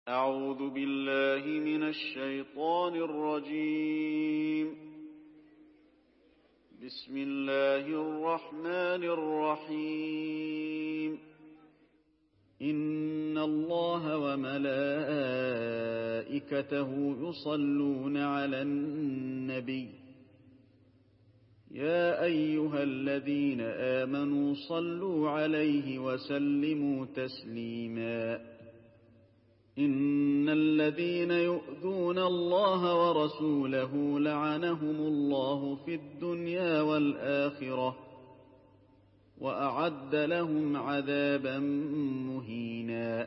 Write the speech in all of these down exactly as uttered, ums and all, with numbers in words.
أعوذ بالله من الشيطان الرجيم. بسم الله الرحمن الرحيم. إن الله وملائكته يصلون على النبي يا أيها الذين آمنوا صلوا عليه وسلموا تسليما. إن الذين يؤذون الله ورسوله لعنهم الله في الدنيا والآخرة وأعد لهم عذابا مهينا.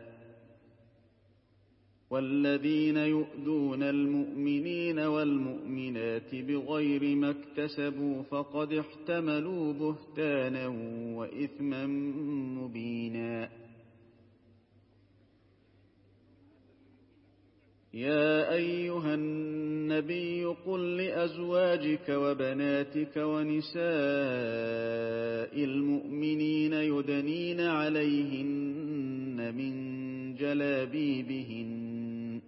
والذين يؤذون المؤمنين والمؤمنات بغير ما اكتسبوا فقد احتملوا بهتانا وإثما مبينا. يا أيها النبي قل لأزواجك وبناتك ونساء المؤمنين يدنين عليهن من جلابيبهن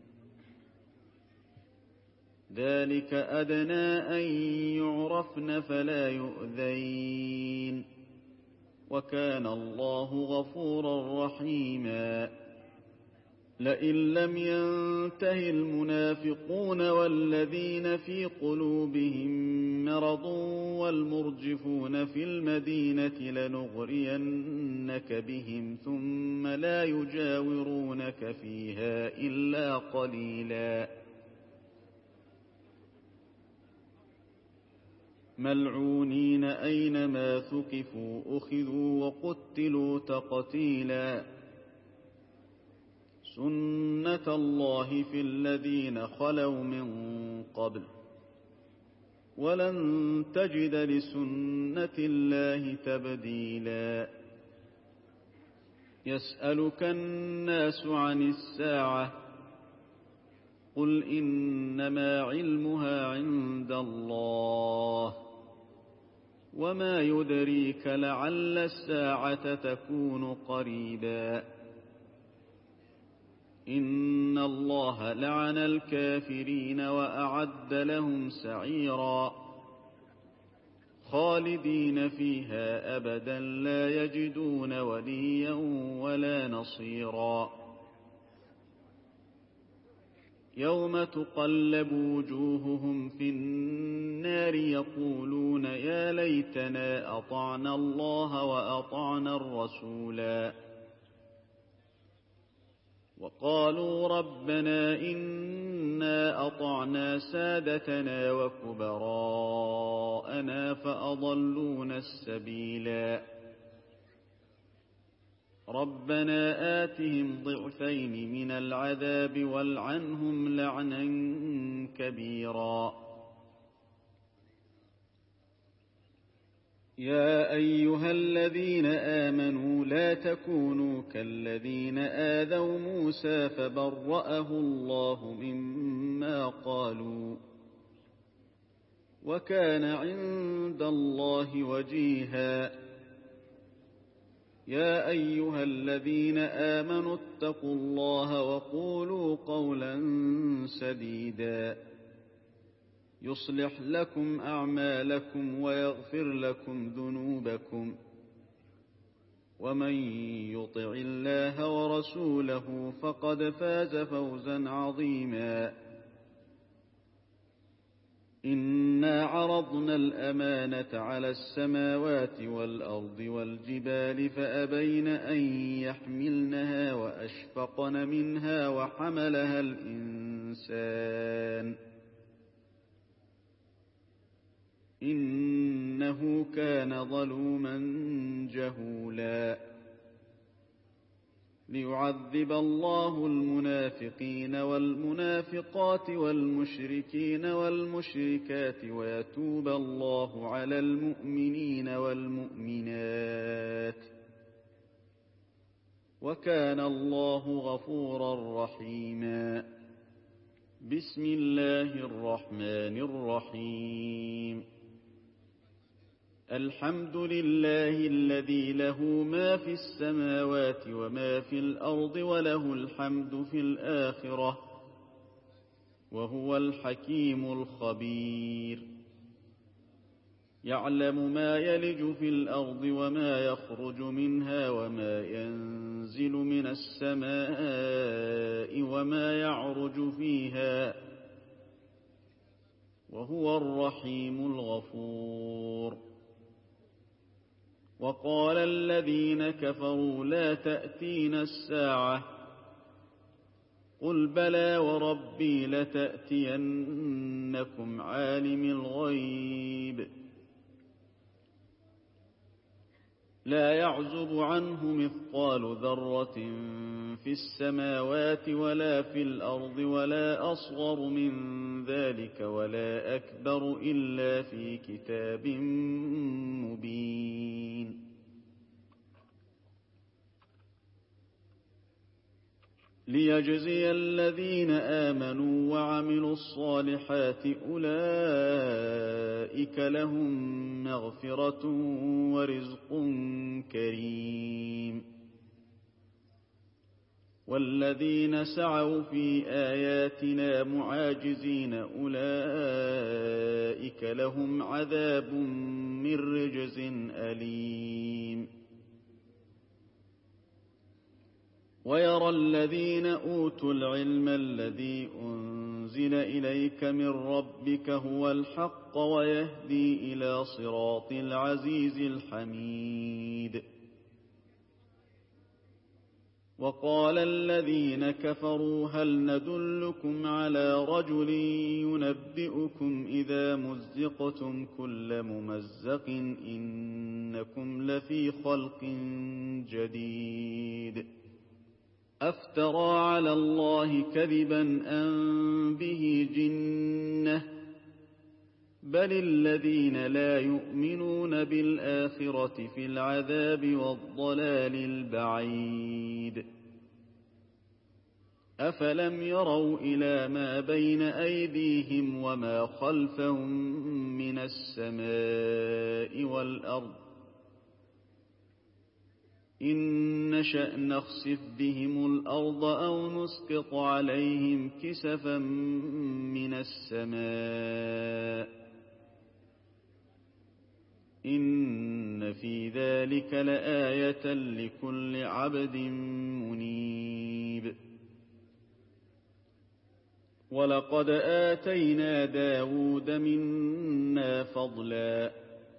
ذلك أدنى أن يعرفن فلا يؤذين وكان الله غفورا رحيما. لئن لم ينته المنافقون والذين في قلوبهم مرض والمرجفون في المدينة لنغرينك بهم ثم لا يجاورونك فيها إلا قليلا. ملعونين أينما ثقفوا أخذوا وقتلوا تقتيلا. سنة الله في الذين خلوا من قبل ولن تجد لسنة الله تبديلا. يسألك الناس عن الساعة قل إنما علمها عند الله وما يدريك لعل الساعة تكون قريبا. إن الله لعن الكافرين وأعد لهم سعيرا خالدين فيها أبدا لا يجدون وليا ولا نصيرا. يوم تقلب وجوههم في النار يقولون يا ليتنا أطعنا الله وأطعنا الرسولا وقالوا ربنا إنا أطعنا سادتنا وكبراءنا فأضلونا السبيلا. ربنا آتهم ضعفين من العذاب والعنهم لعنا كبيرا. يا أيها الذين آمنوا لا تكونوا كالذين آذوا موسى فبرأه الله مما قالوا وكان عند الله وجيها. يا أيها الذين آمنوا اتقوا الله وقولوا قولا سديدا يصلح لكم أعمالكم ويغفر لكم ذنوبكم ومن يطع الله ورسوله فقد فاز فوزا عظيما. إنا عرضنا الأمانة على السماوات والأرض والجبال فأبين أن يحملنها وأشفقن منها وحملها الإنسان إنه كان ظلوما جهولا. ليعذب الله المنافقين والمنافقات والمشركين والمشركات ويتوب الله على المؤمنين والمؤمنات وكان الله غفورا رحيما. بسم الله الرحمن الرحيم. الحمد لله الذي له ما في السماوات وما في الأرض وله الحمد في الآخرة وهو الحكيم الخبير يعلم ما يلج في الأرض وما يخرج منها وما ينزل من السماء وما يعرج فيها وهو الرحيم الغفور وقال الذين كفروا لا تأتينا الساعة قل بلى وربي لتأتينكم عالم الغيب لا يعزب عنه مثقال ذرة في السماوات ولا في الأرض ولا أصغر من ذلك ولا أكبر إلا في كتاب مبين ليجزي الذين آمنوا وعملوا الصالحات أولئك لهم مغفرة ورزق كريم والذين سعوا في آياتنا معاجزين أولئك لهم عذاب من رجز أليم ويرى الذين أوتوا العلم الذي أنزل إليك من ربك هو الحق ويهدي إلى صراط العزيز الحميد وقال الذين كفروا هل ندلكم على رجل ينبئكم إذا مزقتم كل ممزق إنكم لفي خلق جديد أفترى على الله كذبا أم به جنة بل الذين لا يؤمنون بالآخرة في العذاب والضلال البعيد أفلم يروا إلى ما بين أيديهم وما خلفهم من السماء والأرض إن نشأ نخسف بهم الأرض أو نسقط عليهم كسفا من السماء إن في ذلك لآية لكل عبد منيب ولقد آتينا داود منا فضلا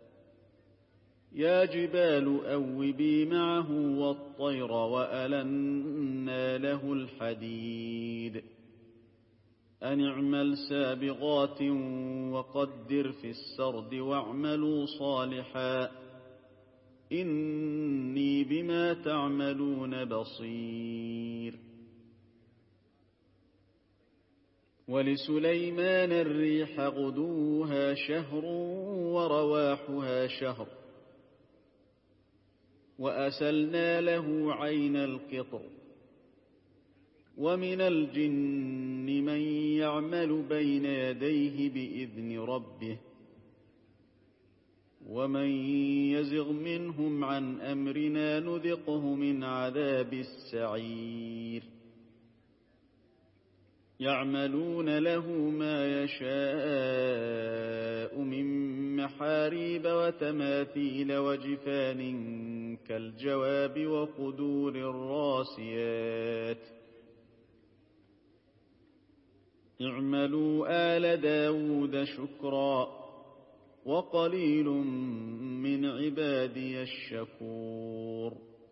يا جبال أوبي معه والطير وألنا له الحديد أن اعمل سابغات وقدر في السرد واعملوا صالحا إني بما تعملون بصير ولسليمان الريح غدوها شهر ورواحها شهر وأسلنا له عين القطر ومن الجن من يعمل بين يديه بإذن ربه ومن يزغ منهم عن أمرنا نذقه من عذاب السعير يعملون له ما يشاء من محاريب وتماثيل وجفان كالجواب وقدور الراسيات اعملوا آل داود شكرا وقليل من عبادي الشكور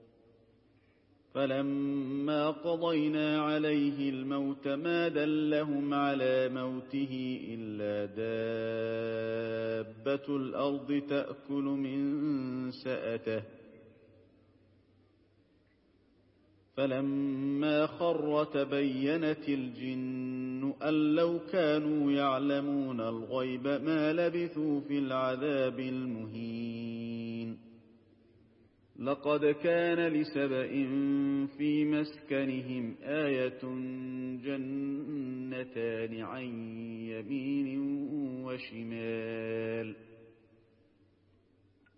فلما قضينا عليه الموت ما دلهم على موته إلا دابة الأرض تأكل من سأته فلما خر تبينت الجن أن لو كانوا يعلمون الغيب ما لبثوا في العذاب المهين لقد كان لسبإ في مسكنهم آية جنتان عن يمين وشمال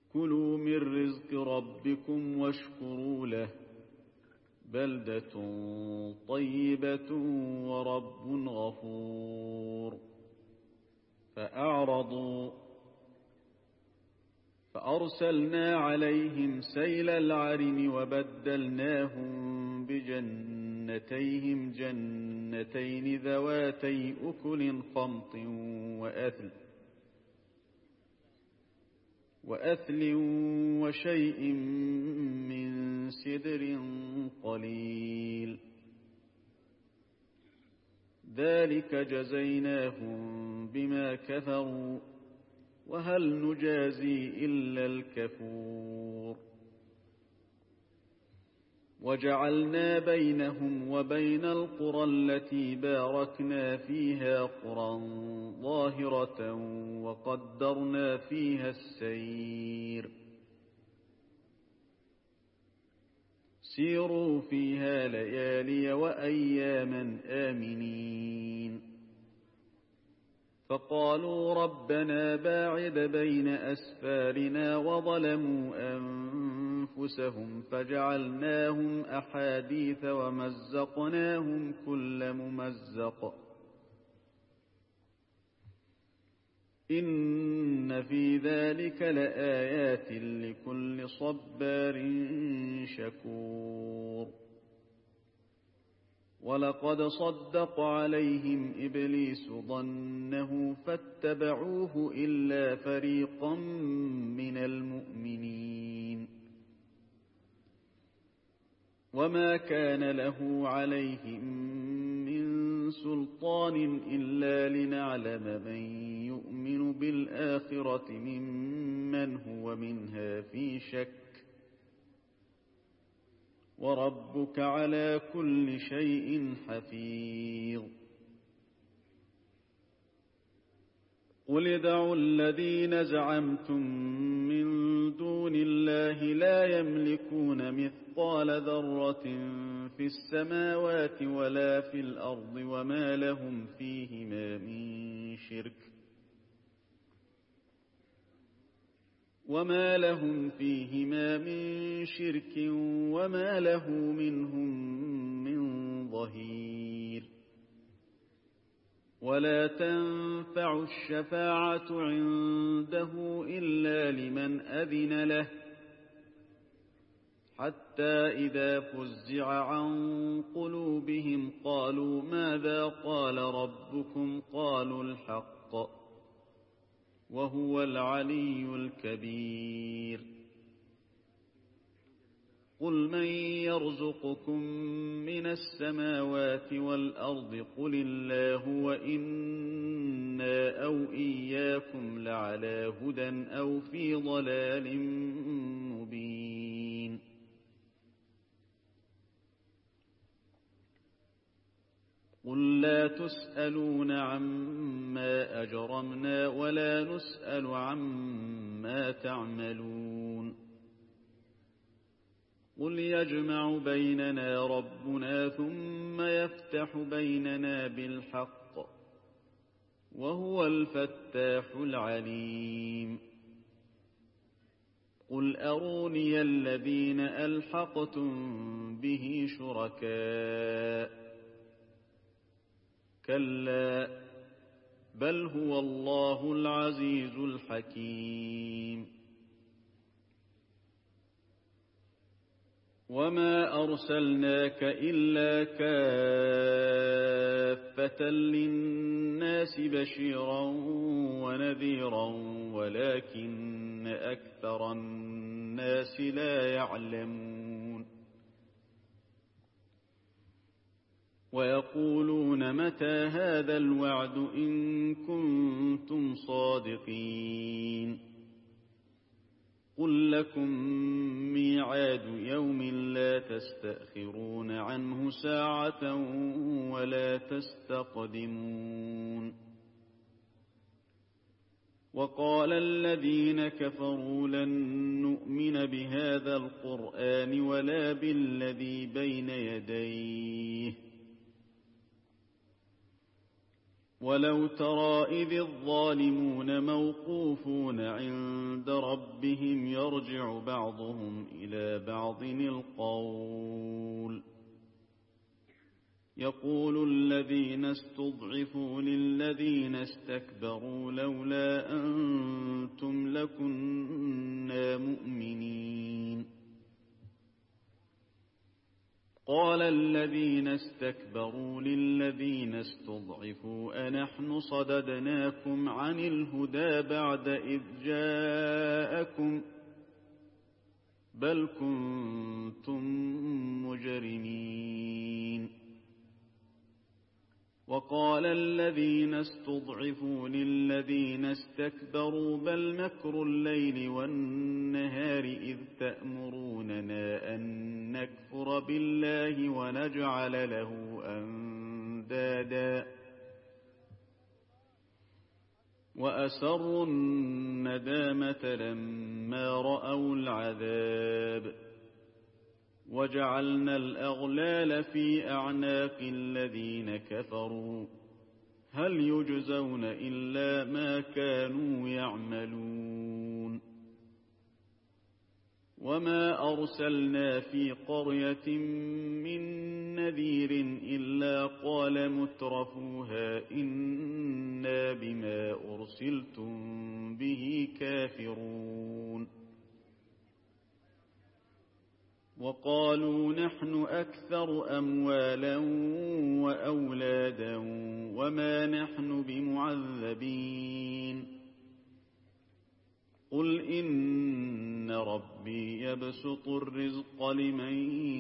كلوا من رزق ربكم واشكروا له بلدة طيبة ورب غفور. فأعرضوا فأرسلنا عليهم سيل العرم وبدلناهم بجنتيهم جنتين ذواتي أكل خمط وأثل وأثل وشيء من سدر قليل ذلك جزيناهم بما كفروا وهل نجازي إلا الكفور. وجعلنا بينهم وبين القرى التي باركنا فيها قرى ظاهرة وقدرنا فيها السير سيروا فيها ليالي وأياما آمنين. فقالوا ربنا باعد بين أسفارنا وظلموا أنفسهم فجعلناهم أحاديث ومزقناهم كل ممزق إن في ذلك لآيات لكل صبار شكور. ولقد صدق عليهم إبليس ظنه فاتبعوه إلا فريقا من المؤمنين وما كان له عليهم من سلطان إلا لنعلم من يؤمن بالآخرة ممن هو منها في شك وربك على كل شيء حفيظ. قل ادعوا الذين زعمتم من دون الله لا يملكون مثقال ذرة في السماوات ولا في الأرض وما لهم فيهما من شرك وما لهم فيهما من شرك وما له منهم من ظهير. ولا تنفع الشفاعة عنده إلا لمن أذن له حتى إذا فزع عن قلوبهم قالوا ماذا قال ربكم قالوا الحق وهو العلي الكبير. قل من يرزقكم من السماوات والأرض قل الله وإنا أو إياكم لعلى هدى أو في ضلال مبين. قل لا تسألون عما أجرمنا ولا نسأل عما تعملون. قل يجمع بيننا ربنا ثم يفتح بيننا بالحق وهو الفتاح العليم. قل أروني الذين ألحقتم به شركاء كلا بل هو الله العزيز الحكيم. وما أرسلناك إلا كافة للناس بشيرا ونذيرا ولكن أكثر الناس لا يعلمون. ويقولون متى هذا الوعد إن كنتم صادقين. قل لكم ميعاد يوم لا تستأخرون عنه ساعة ولا تستقدمون. وقال الذين كفروا لن نؤمن بهذا القرآن ولا بالذي بين يديه ولو ترى إذ الظالمون موقوفون عند ربهم يرجع بعضهم إلى بعض القول يقول الذين استضعفوا للذين استكبروا لولا أنتم لكنا مؤمنين قال الذين استكبروا للذين استضعفوا أنحن صددناكم عن الهدى بعد إذ جاءكم بل كنتم مجرمين وقال الذين استضعفوا للذين استكبروا بل مكر الليل والنهار إذ تأمروننا أن نكفر بالله ونجعل له أندادا وأسروا الندامة لما رأوا العذاب وجعلنا الأغلال في أعناق الذين كفروا هل يجزون إلا ما كانوا يعملون وما أرسلنا في قرية من نذير إلا قال مترفوها إنا بما أرسلتم به كافرون وقالوا نحن أكثر أموالا وأولادا وما نحن بمعذبين قل إن ربي يبسط الرزق لمن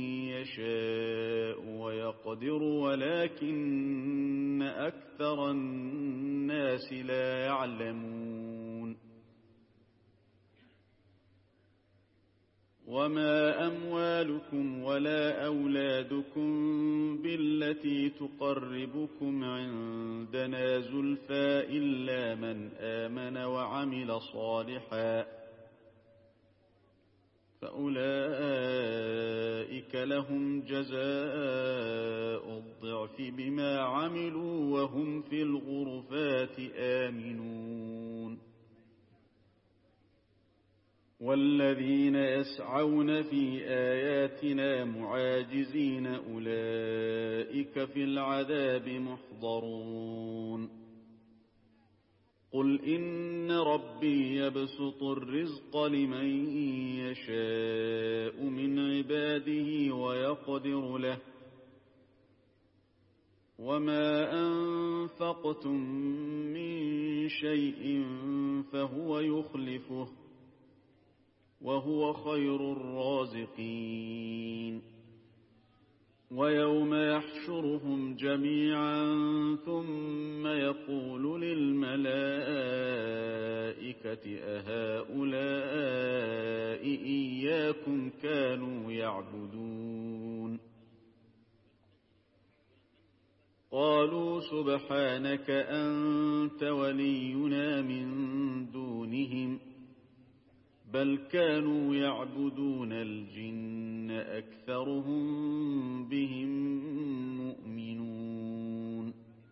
يشاء ويقدر ولكن أكثر الناس لا يعلمون وما أموالكم ولا أولادكم بالتي تقربكم عندنا زلفى إلا من آمن وعمل صالحا فأولئك لهم جزاء الضعف بما عملوا وهم في الغرفات آمنون والذين يسعون في آياتنا معاجزين أولئك في العذاب محضرون قل إن ربي يبسط الرزق لمن يشاء من عباده ويقدر له وما أنفقتم من شيء فهو يخلفه وهو خير الرازقين ويوم يحشرهم جميعا ثم يقول للملائكة أهؤلاء إياكم كانوا يعبدون قالوا سبحانك أنت ولينا من دونهم بل كانوا يعبدون الجن أكثرهم بهم مؤمنون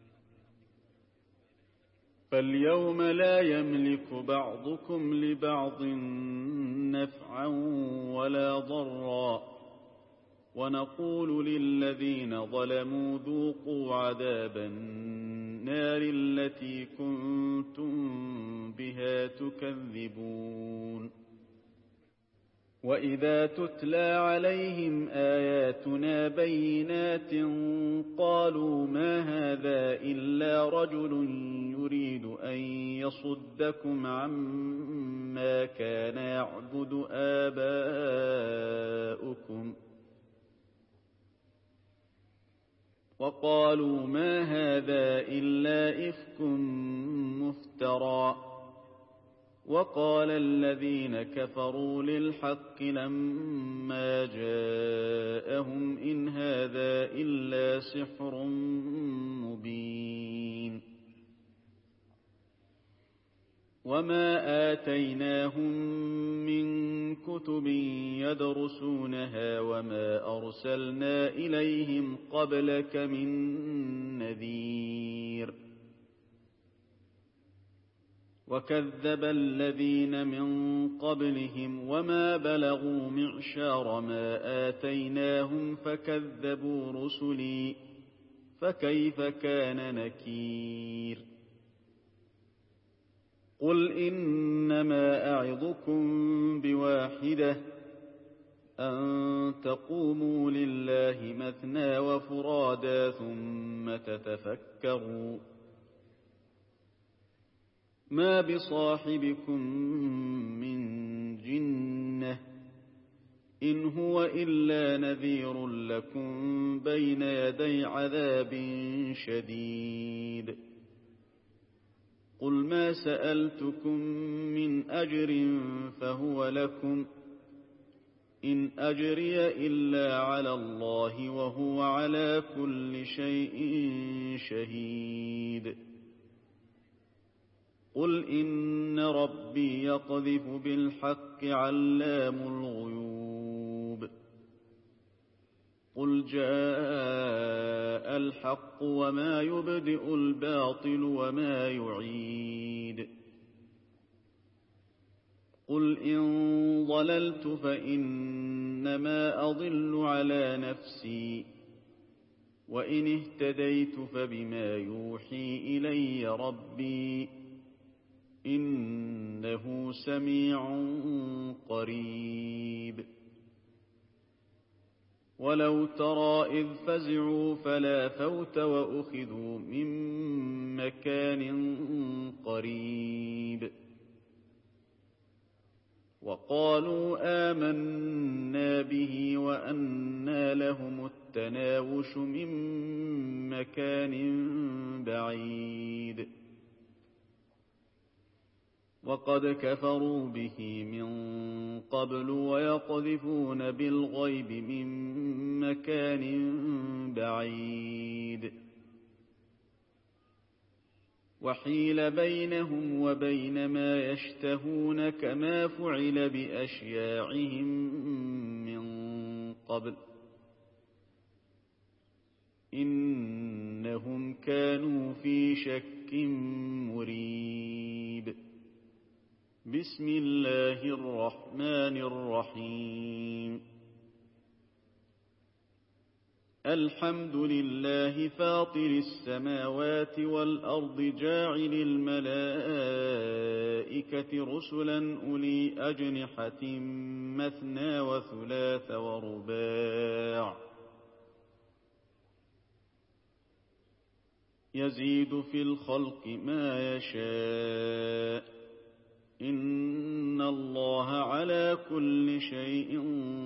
فاليوم لا يملك بعضكم لبعض نفعا ولا ضرا ونقول للذين ظلموا ذوقوا عذاب النار التي كنتم بها تكذبون وإذا تتلى عليهم آياتنا بينات قالوا ما هذا إلا رجل يريد أن يصدكم عما كان يعبد آباؤكم وقالوا ما هذا إلا إفك مفترى وقال الذين كفروا للحق لما جاءهم إن هذا إلا سحر مبين وما آتيناهم من كتب يدرسونها وما أرسلنا إليهم قبلك من نذير وكذب الذين من قبلهم وما بلغوا معشار ما آتيناهم فكذبوا رسلي فكيف كان نكير قل إنما أعظكم بواحدة أن تقوموا لله مثنى وفرادا ثم تتفكروا ما بصاحبكم من جنة إن هو إلا نذير لكم بين يدي عذاب شديد قل ما سألتكم من أجر فهو لكم إن أجري إلا على الله وهو على كل شيء شهيد قل إن ربي يقذف بالحق علام الغيوب قل جاء الحق وما يبدئ الباطل وما يعيد قل إن ضللت فإنما أضل على نفسي وإن اهتديت فبما يوحي إلي ربي إنه سميع قريب ولو ترى إذ فزعوا فلا فوت وأخذوا من مكان قريب وقالوا آمنا به وأنى لهم التناوش من مكان بعيد وقد كفروا به من قبل ويقذفون بالغيب من مكان بعيد وحيل بينهم وبين ما يشتهون كما فعل بأشياعهم من قبل إنهم كانوا في شك مريب بسم الله الرحمن الرحيم الحمد لله فاطر السماوات والأرض جاعل الملائكة رسلا أولي أجنحة مثنى وثلاث ورباع يزيد في الخلق ما يشاء إن الله على كل شيء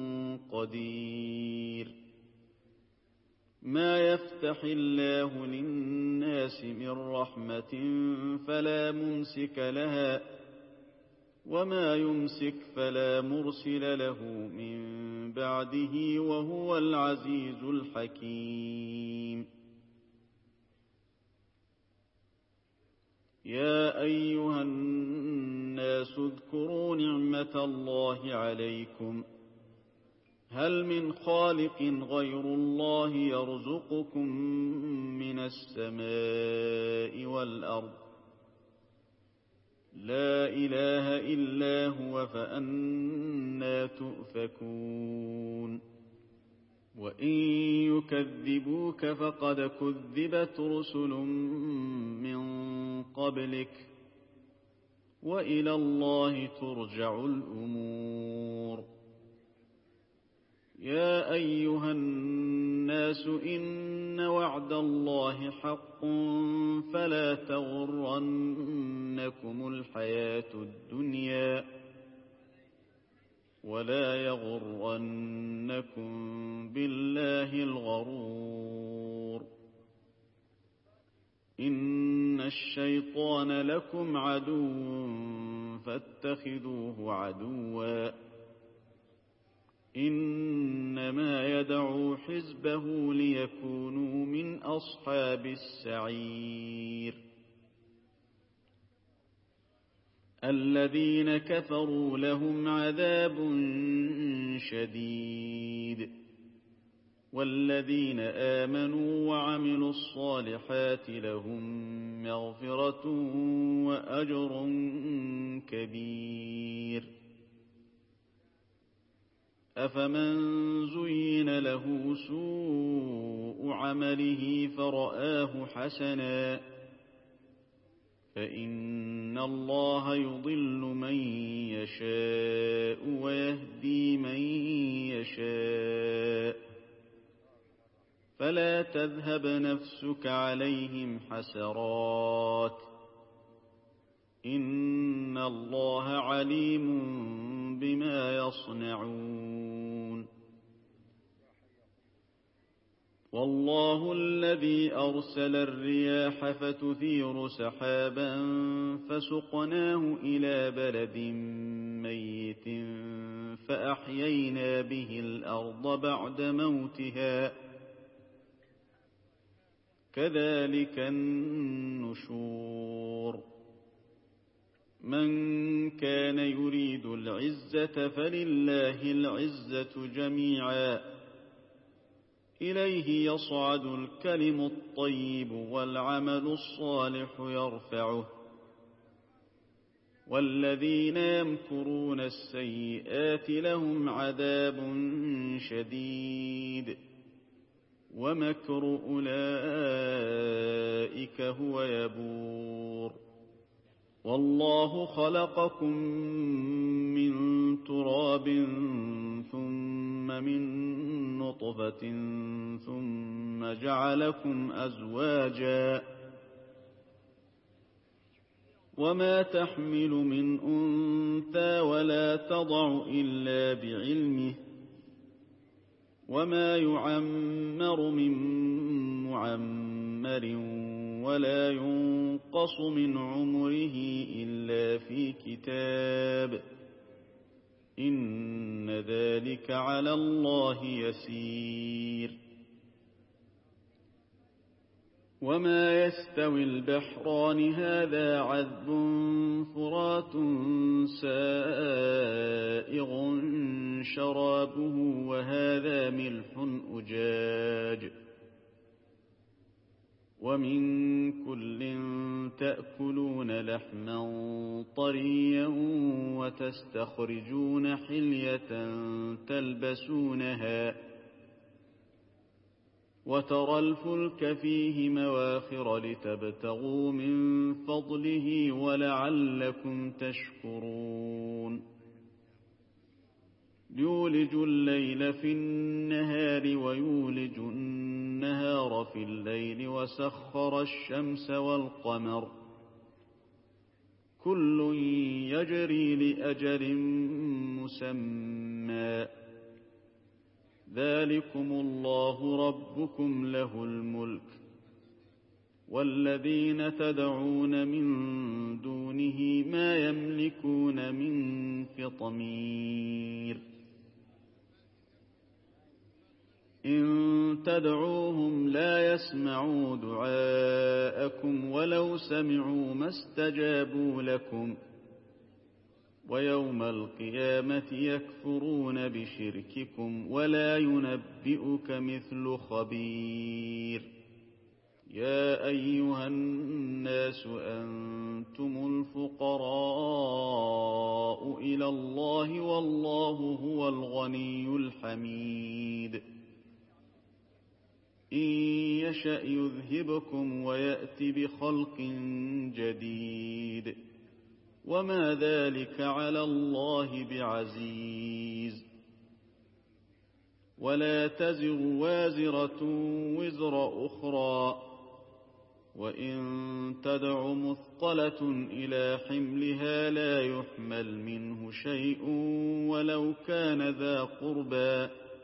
قدير ما يفتح الله للناس من رحمة فلا ممسك لها وما يمسك فلا مرسل له من بعده وهو العزيز الحكيم يا أيها الناس اذكروا نعمة الله عليكم هل من خالق غير الله يرزقكم من السماء والأرض لا إله إلا هو فأنى تؤفكون وإن يكذبوك فقد كذبت رسل من قبلك وإلى الله ترجع الأمور يا أيها الناس إن وعد الله حق فلا تغرنكم الحياة الدنيا ولا يغرنكم بالله الغرور إن الشيطان لكم عدو فاتخذوه عدوا إنما يدعو حزبه ليكونوا من أصحاب السعير الذين كفروا لهم عذاب شديد والذين آمنوا وعملوا الصالحات لهم مغفرة وأجر كبير. أفمن زين له سوء عمله فرآه حسنا فإن الله يضل من يشاء ويهدي من يشاء فلا تذهب نفسك عليهم حسرات إن الله عليم بما يصنعون. والله الذي أرسل الرياح فتثير سحابا فسقناه إلى بلد ميت فأحيينا به الأرض بعد موتها كذلك النشور. من كان يريد العزة فلله العزة جميعا إليه يصعد الكلم الطيب والعمل الصالح يرفعه والذين يمكرون السيئات لهم عذاب شديد ومكر أولئك هو يبور. والله خلقكم من تراب ثم من نطفة ثم جعلكم أزواجا وما تحمل من أنثى ولا تضع إلا بعلمه وما يعمر من معمر ولا ينقص من عمره إلا في كتاب إن ذلك على الله يسير. وما يستوي البحران هذا عذب فرات سائغ شرابه وهذا ملح أجاج ومن كل تأكلون لحما طريا وتستخرجون حلية تلبسونها وترى الفلك فيه مواخر لتبتغوا من فضله ولعلكم تشكرون. يولج الليل في النهار ويولج النهار في الليل وسخر الشمس والقمر كل يجري لأجل مسمى ذلكم الله ربكم له الملك والذين تدعون من دونه ما يملكون من قطمير. إن تدعوهم لا يسمعوا دعاءكم ولو سمعوا ما استجابوا لكم ويوم القيامة يكفرون بشرككم ولا ينبئك مثل خبير. يا أيها الناس أنتم الفقراء إلى الله والله هو الغني الحميد. إن يشأ يذهبكم ويأتي بخلق جديد وما ذلك على الله بعزيز. ولا تزر وازرة وزر أخرى وإن تدع مثقلة إلى حملها لا يحمل منه شيء ولو كان ذا قربى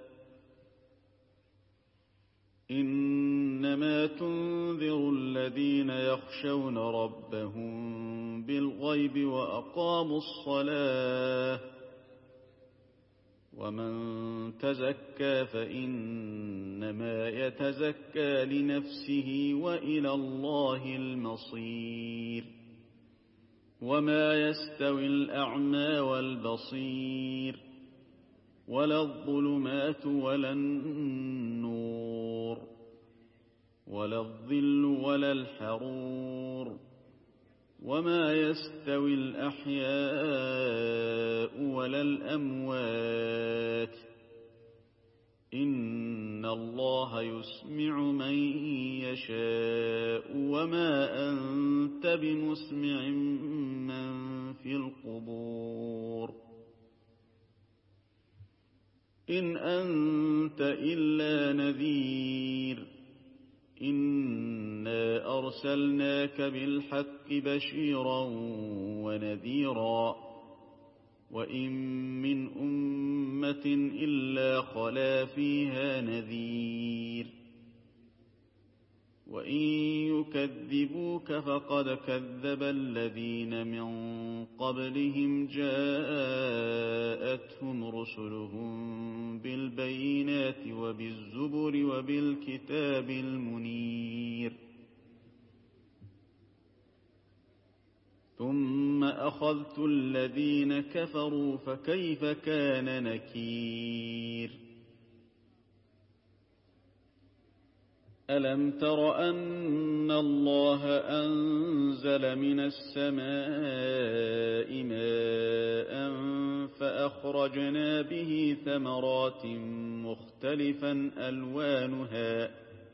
إنما تنذر الذين يخشون ربهم بالغيب وأقاموا الصلاة ومن تزكى فإنما يتزكى لنفسه وإلى الله المصير. وما يستوي الأعمى والبصير ولا الظلمات ولا النور ولا الظل ولا الحرور وما يستوي الأحياء ولا الأموات إن الله يسمع من يشاء وما أنت بمسمع من في القبور إن أنت إلا نذير إنا أرسلناك بالحق بشيرا ونذيرا وإن من أمة إلا خلا فيها نذير وإن يكذبوك فقد كذب الذين من قبلهم جاءتهم رسلهم بالبينات وبالزبر وبالكتاب المنير ثم أخذت الذين كفروا فكيف كان نكير ألم تر أن الله أنزل من السماء ماء فأخرجنا به ثمرات مختلفا ألوانها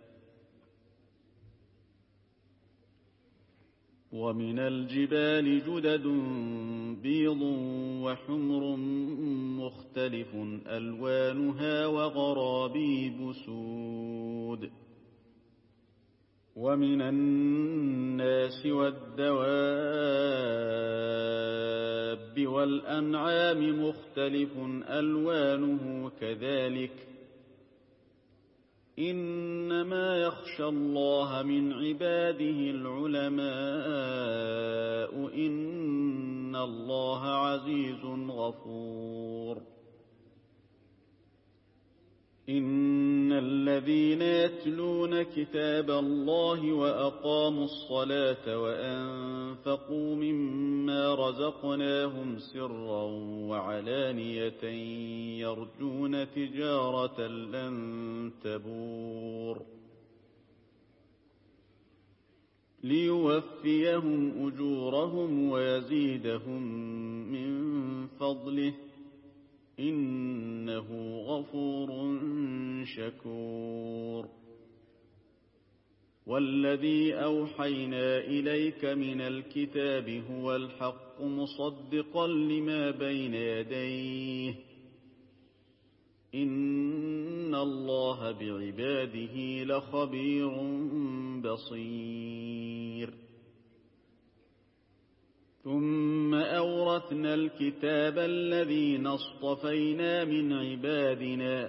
ومن الجبال جدد بيض وحمر مختلف ألوانها وغرابيب سود ومن الناس والدواب والأنعام مختلف ألوانه كذلك إنما يخشى الله من عباده العلماء إن الله عزيز غفور إن الذين يتلون كتاب الله وأقاموا الصلاة وأنفقوا مما رزقناهم سرا وعلانية يرجون تجارة لن تبور ليوفيهم أجورهم ويزيدهم من فضله إنه غفور شكور والذي أوحينا إليك من الكتاب هو الحق مصدقا لما بين يديه إن الله بعباده لخبير بصير ثم أورثنا الكتاب الذين اصطفينا من عبادنا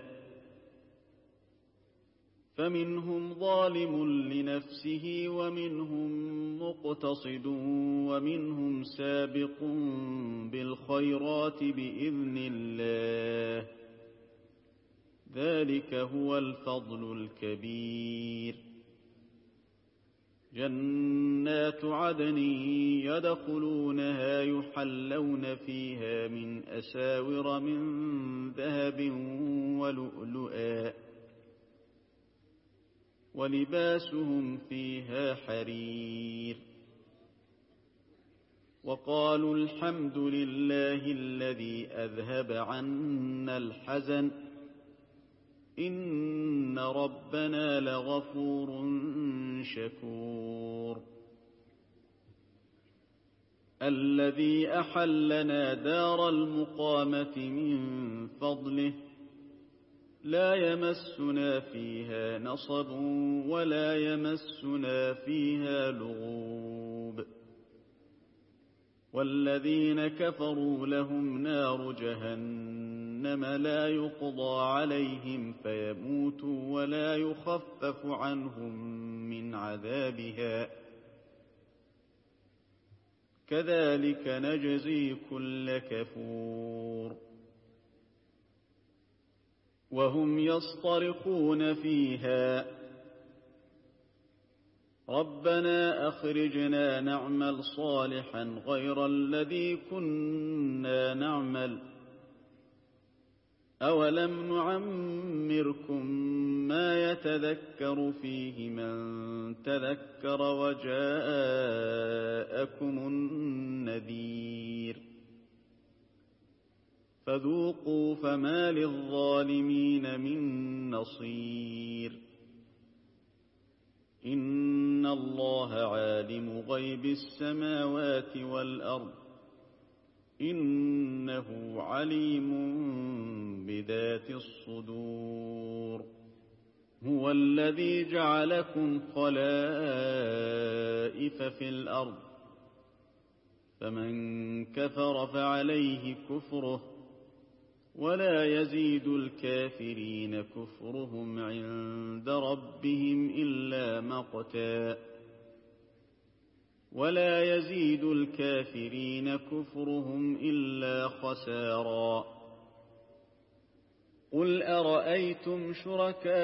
فمنهم ظالم لنفسه ومنهم مقتصد ومنهم سابق بالخيرات بإذن الله ذلك هو الفضل الكبير جنات عدن يدخلونها يحلون فيها من أساور من ذهب ولؤلؤا ولباسهم فيها حرير وقالوا الحمد لله الذي أذهب عنا الحزن إن ربنا لغفور شكور الذي أحلنا دار المقامة من فضله لا يمسنا فيها نصب ولا يمسنا فيها لغوب والذين كفروا لهم نار جهنم لا يقضى عليهم فيموتوا ولا يخفف عنهم من عذابها كذلك نجزي كل كفور وهم يصطرخون فيها ربنا أخرجنا نعمل صالحا غير الذي كنا نعمل أولم نعمركم ما يتذكر فيه من تذكر وجاءكم النذير فذوقوا فما للظالمين من نصير إن الله عالم غيب السماوات والأرض إنه عليم بذات الصدور هو الذي جعلكم خلائف في الأرض فمن كفر فعليه كفره ولا يزيد الكافرين كفرهم عند ربهم إلا مقتا ولا يزيد الكافرين كفرهم إلا خسارا قل أرأيتم شركاءكم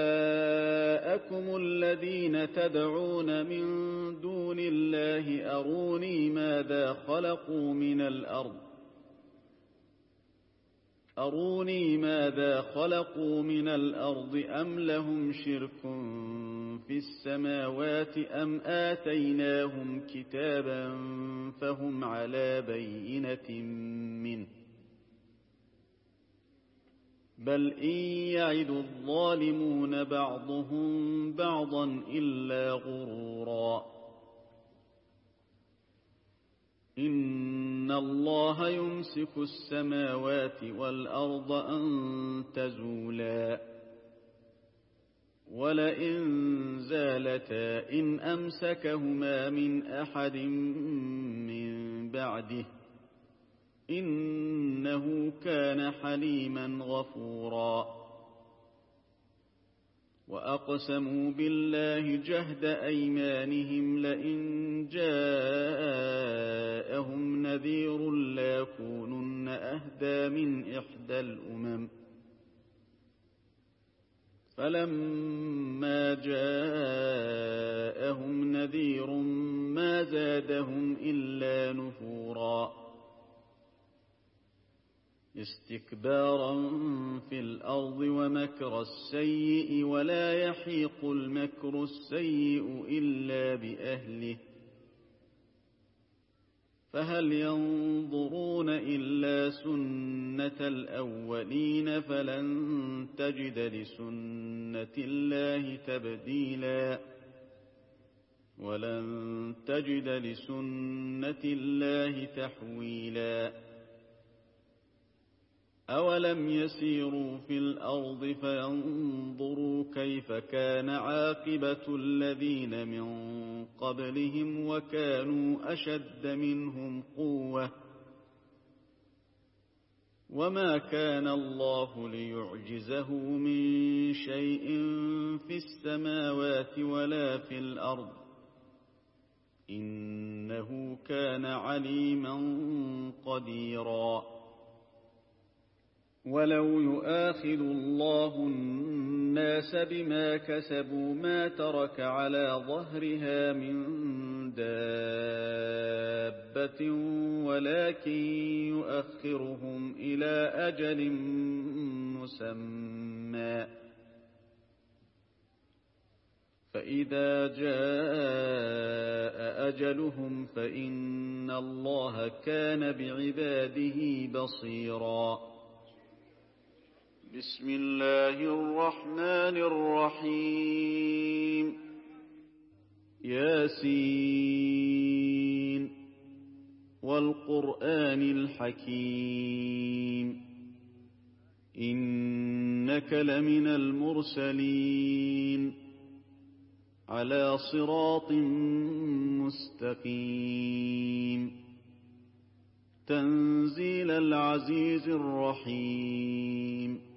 الذين تدعون من دون الله أروني ماذا خلقوا من الأرض أروني ماذا خلقوا من الأرض أم لهم شرك في السماوات أم آتيناهم كتابا فهم على بينة منه بل إن يعد الظالمون بعضهم بعضا إلا غرورا إن الله يمسك السماوات والأرض أن تزولا ولئن زالتا إن أمسكهما من أحد من بعده إنه كان حليما غفورا وأقسموا بالله جهد أيمانهم لئن جاءهم نذير ليكونن أهدى من إحدى الأمم فلما جاءهم نذير ما زادهم إلا نفورا استكبارا في الأرض ومكر السيء ولا يحيق المكر السيء إلا بأهله فهل ينظرون إلا سنة الأولين فلن تجد لسنة الله تبديلا ولن تجد لسنة الله تحويلا أولم يسيروا في الأرض فينظروا كيف كان عاقبة الذين من قبلهم وكانوا أشد منهم قوة وما كان الله ليعجزه من شيء في السماوات ولا في الأرض إنه كان عليما قديرا ولو يؤاخذ الله الناس بما كسبوا ما ترك على ظهرها من دابة ولكن يؤخرهم إلى أجل مسمى فإذا جاء أجلهم فإن الله كان بعباده بصيرا بسم الله الرحمن الرحيم ياسين والقرآن الحكيم إنك لمن المرسلين على صراط مستقيم تنزيل العزيز الرحيم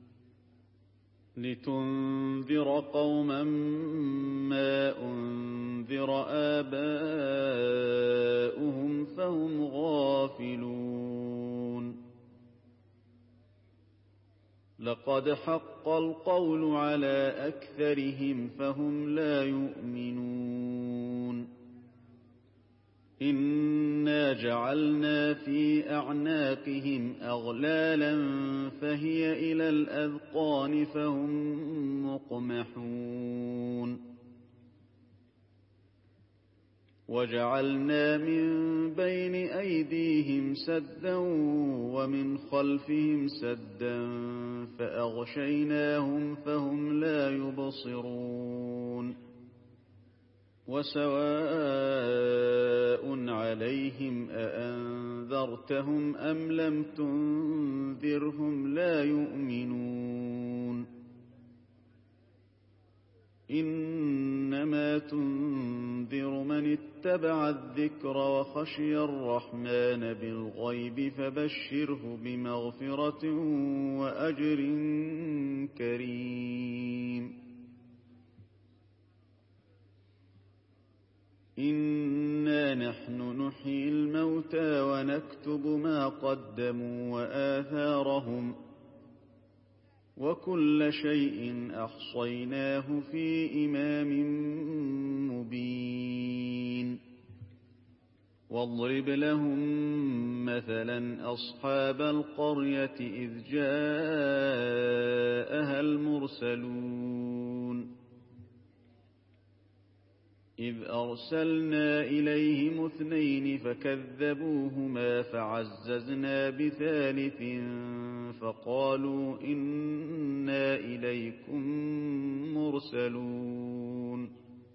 لتنذر قوما ما أنذر آباؤهم فهم غافلون لقد حق القول على أكثرهم فهم لا يؤمنون إنا جعلنا في أعناقهم أغلالا فهي إلى الأذقان فهم مقمحون وجعلنا من بين أيديهم سدا ومن خلفهم سدا فأغشيناهم فهم لا يبصرون وسواء عليهم أأنذرتهم أم لم تنذرهم لا يؤمنون إنما تنذر من اتبع الذكر وخشي الرحمن بالغيب فبشره بمغفرة وأجر كريم إنا نحن نحيي الموتى ونكتب ما قدموا وآثارهم وكل شيء أحصيناه في إمام مبين واضرب لهم مثلا أصحاب القرية إذ جاءها المرسلون إذ أرسلنا إليهم اثنين فكذبوهما فعززنا بثالث فقالوا إنا إليكم مرسلون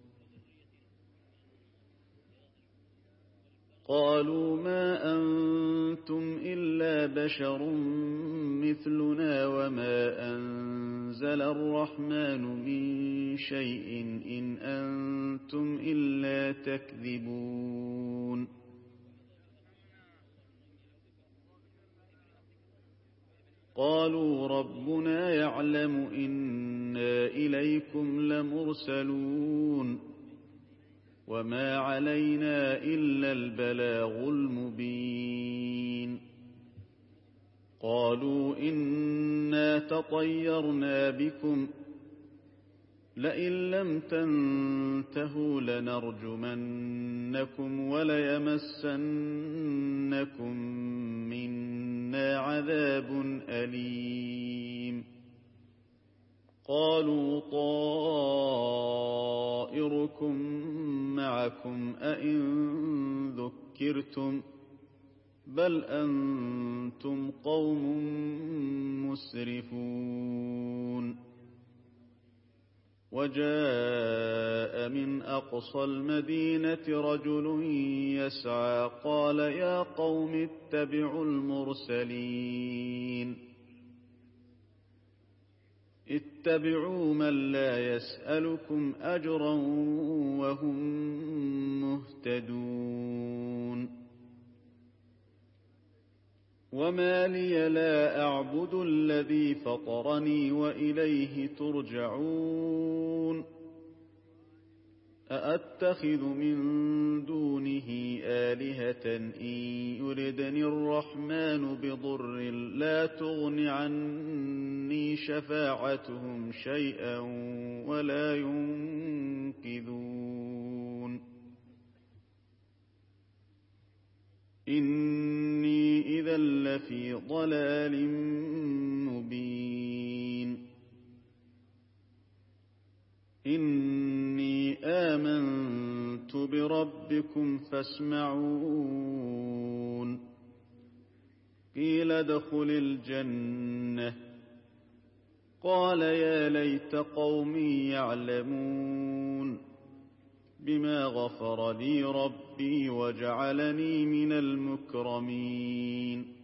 قالوا ما أنتم إلا بشر مثلنا وما أنزل الرحمن من شيء إن أنتم إلا تكذبون قالوا ربنا يعلم إنا إليكم لمرسلون وما علينا إلا البلاغ المبين قالوا إنا تطيرنا بكم لئن لم تنتهوا لنرجمنكم وليمسنكم منا عذاب أليم قالوا طائركم معكم أئن ذكرتم بل أنتم قوم مسرفون وجاء من أقصى المدينة رجل يسعى قال يا قوم اتبعوا المرسلين اتبعوا من لا يسألكم أجرا وهم مهتدون وما لي لا أعبد الذي فطرني وإليه ترجعون أأتخذ من دونه آلهة إن يردني الرحمن بضر لا تغن عني شفاعتهم شيئا ولا ينقذون إني إذا لفي ضلال مبين إني آمنت بربكم فاسمعون قيل ادخل الجنة قال يا ليت قومي يعلمون بما غفر لي ربي وجعلني من المكرمين